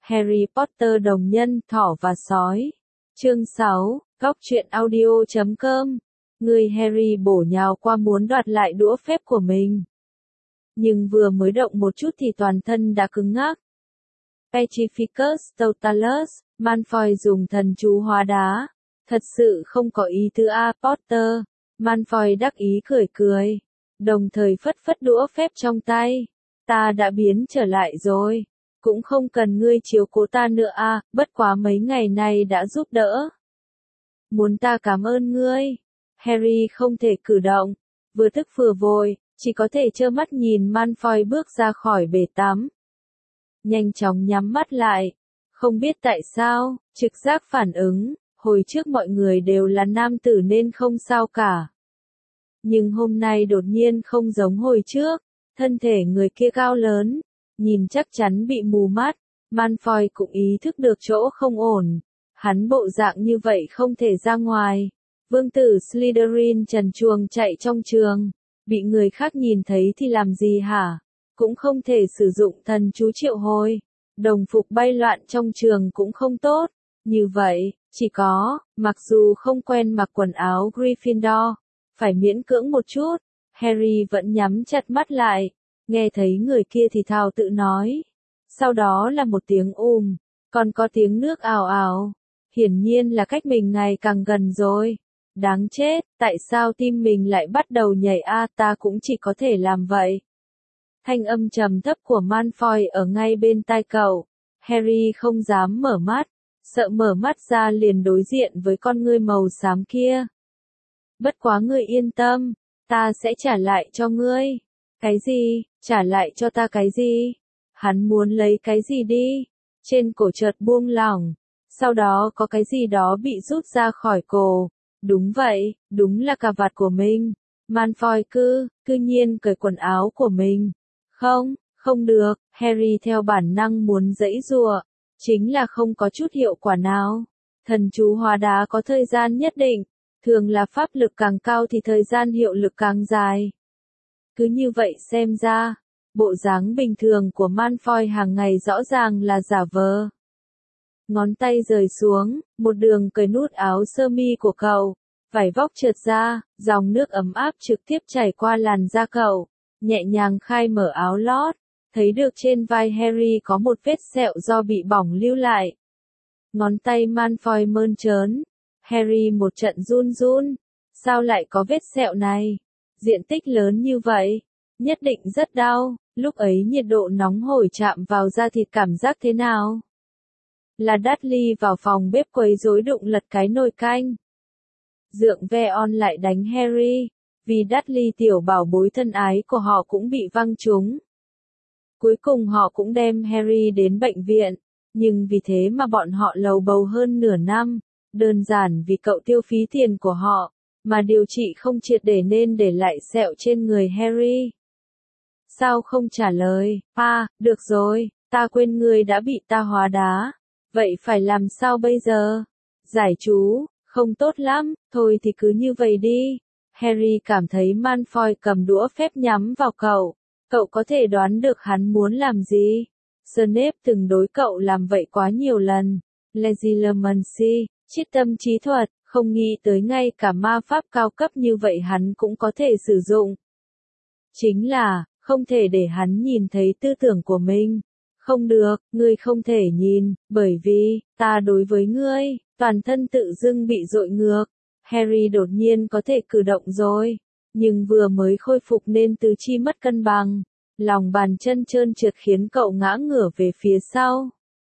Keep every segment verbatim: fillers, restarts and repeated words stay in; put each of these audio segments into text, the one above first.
Harry Potter đồng nhân, thỏ và sói. Chương sáu, góc truyện audio chấm com. Người Harry bổ nhào qua muốn đoạt lại đũa phép của mình. Nhưng vừa mới động một chút thì toàn thân đã cứng ngắc. Petrificus Totalus, Malfoy dùng thần chú hóa đá. Thật sự không có ý tứ a Potter. Malfoy đắc ý cười cười. Đồng thời phất phất đũa phép trong tay. Ta đã biến trở lại rồi. Cũng không cần ngươi chiếu cố ta nữa a, bất quá mấy ngày này đã giúp đỡ. Muốn ta cảm ơn ngươi. Harry không thể cử động. Vừa tức vừa vội, chỉ có thể trơ mắt nhìn Malfoy bước ra khỏi bể tắm. Nhanh chóng nhắm mắt lại. Không biết tại sao, trực giác phản ứng, hồi trước mọi người đều là nam tử nên không sao cả. Nhưng hôm nay đột nhiên không giống hồi trước, thân thể người kia cao lớn, nhìn chắc chắn bị mù mắt, Malfoy cũng ý thức được chỗ không ổn. Hắn bộ dạng như vậy không thể ra ngoài. Vương tử Slytherin trần truồng chạy trong trường, bị người khác nhìn thấy thì làm gì hả? Cũng không thể sử dụng thần chú triệu hồi. Đồng phục bay loạn trong trường cũng không tốt. Như vậy, chỉ có, mặc dù không quen mặc quần áo Gryffindor, phải miễn cưỡng một chút. Harry vẫn nhắm chặt mắt lại, nghe thấy người kia thì thào tự nói. Sau đó là một tiếng ùm, còn có tiếng nước ào ào. Hiển nhiên là cách mình ngày càng gần rồi. Đáng chết, tại sao tim mình lại bắt đầu nhảy a, ta cũng chỉ có thể làm vậy. Thanh âm trầm thấp của Malfoy ở ngay bên tai cậu. Harry không dám mở mắt, sợ mở mắt ra liền đối diện với con ngươi màu xám kia. Bất quá ngươi yên tâm, ta sẽ trả lại cho ngươi. Cái gì? Trả lại cho ta cái gì? Hắn muốn lấy cái gì đi? Trên cổ chợt buông lỏng, sau đó có cái gì đó bị rút ra khỏi cổ. Đúng vậy, đúng là cà vạt của mình. Malfoy cứ, cư nhiên cởi quần áo của mình. Không, không được, Harry theo bản năng muốn giãy giụa, chính là không có chút hiệu quả nào. Thần chú hóa đá có thời gian nhất định, thường là pháp lực càng cao thì thời gian hiệu lực càng dài. Cứ như vậy xem ra, bộ dáng bình thường của Malfoy hàng ngày rõ ràng là giả vờ. Ngón tay rời xuống, một đường cởi nút áo sơ mi của cậu, vải vóc trượt ra, dòng nước ấm áp trực tiếp chảy qua làn da cậu, nhẹ nhàng khai mở áo lót, thấy được trên vai Harry có một vết sẹo do bị bỏng lưu lại. Ngón tay Malfoy mơn trớn, Harry một trận run run, sao lại có vết sẹo này? Diện tích lớn như vậy, nhất định rất đau, lúc ấy nhiệt độ nóng hổi chạm vào da thịt cảm giác thế nào? Là Dudley vào phòng bếp quấy rối đụng lật cái nồi canh. Dượng Veon lại đánh Harry, vì Dudley tiểu bảo bối thân ái của họ cũng bị văng trúng. Cuối cùng họ cũng đem Harry đến bệnh viện, nhưng vì thế mà bọn họ lầu bầu hơn nửa năm, đơn giản vì cậu tiêu phí tiền của họ, mà điều trị không triệt để nên để lại sẹo trên người Harry. Sao không trả lời? À, được rồi, ta quên ngươi đã bị ta hóa đá. Vậy phải làm sao bây giờ? Giải chú, không tốt lắm, thôi thì cứ như vậy đi. Harry cảm thấy Malfoy cầm đũa phép nhắm vào cậu. Cậu có thể đoán được hắn muốn làm gì? Snape từng đối cậu làm vậy quá nhiều lần. Legilimency, triết tâm trí thuật, không nghĩ tới ngay cả ma pháp cao cấp như vậy hắn cũng có thể sử dụng. Chính là, không thể để hắn nhìn thấy tư tưởng của mình. Không được, ngươi không thể nhìn, bởi vì, ta đối với ngươi, toàn thân tự dưng bị dội ngược. Harry đột nhiên có thể cử động rồi, nhưng vừa mới khôi phục nên tứ chi mất cân bằng. Lòng bàn chân trơn trượt khiến cậu ngã ngửa về phía sau.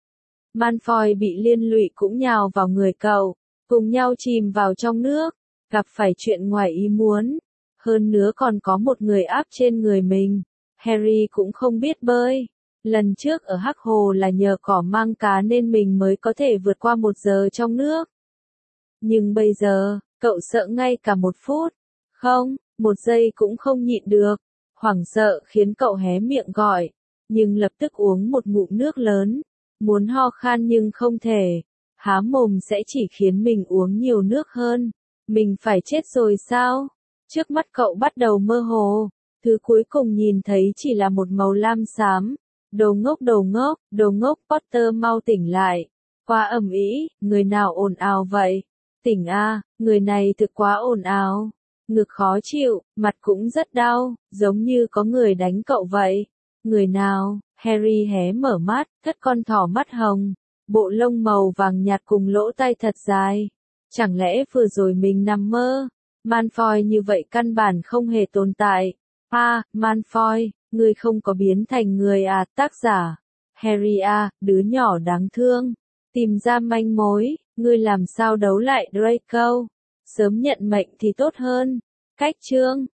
Malfoy bị liên lụy cũng nhào vào người cậu, cùng nhau chìm vào trong nước, gặp phải chuyện ngoài ý muốn. Hơn nữa còn có một người áp trên người mình. Harry cũng không biết bơi. Lần trước ở Hắc Hồ là nhờ cỏ mang cá nên mình mới có thể vượt qua một giờ trong nước. Nhưng bây giờ, cậu sợ ngay cả một phút. Không, một giây cũng không nhịn được. Hoảng sợ khiến cậu hé miệng gọi. Nhưng lập tức uống một ngụm nước lớn. Muốn ho khan nhưng không thể. Há mồm sẽ chỉ khiến mình uống nhiều nước hơn. Mình phải chết rồi sao? Trước mắt cậu bắt đầu mơ hồ. Thứ cuối cùng nhìn thấy chỉ là một màu lam xám. Đồ ngốc đồ ngốc, đồ ngốc Potter mau tỉnh lại. Quá ầm ĩ, người nào ồn ào vậy? Tỉnh a, người này thực quá ồn ào. Ngực khó chịu, mặt cũng rất đau, giống như có người đánh cậu vậy. Người nào? Harry hé mở mắt, thất con thỏ mắt hồng, bộ lông màu vàng nhạt cùng lỗ tai thật dài. Chẳng lẽ vừa rồi mình nằm mơ? Malfoy như vậy căn bản không hề tồn tại. A, Malfoy, ngươi không có biến thành người à? Tác giả Harry a, đứa nhỏ đáng thương. Tìm ra manh mối, ngươi làm sao đấu lại Draco? Sớm nhận mệnh thì tốt hơn. Cách chương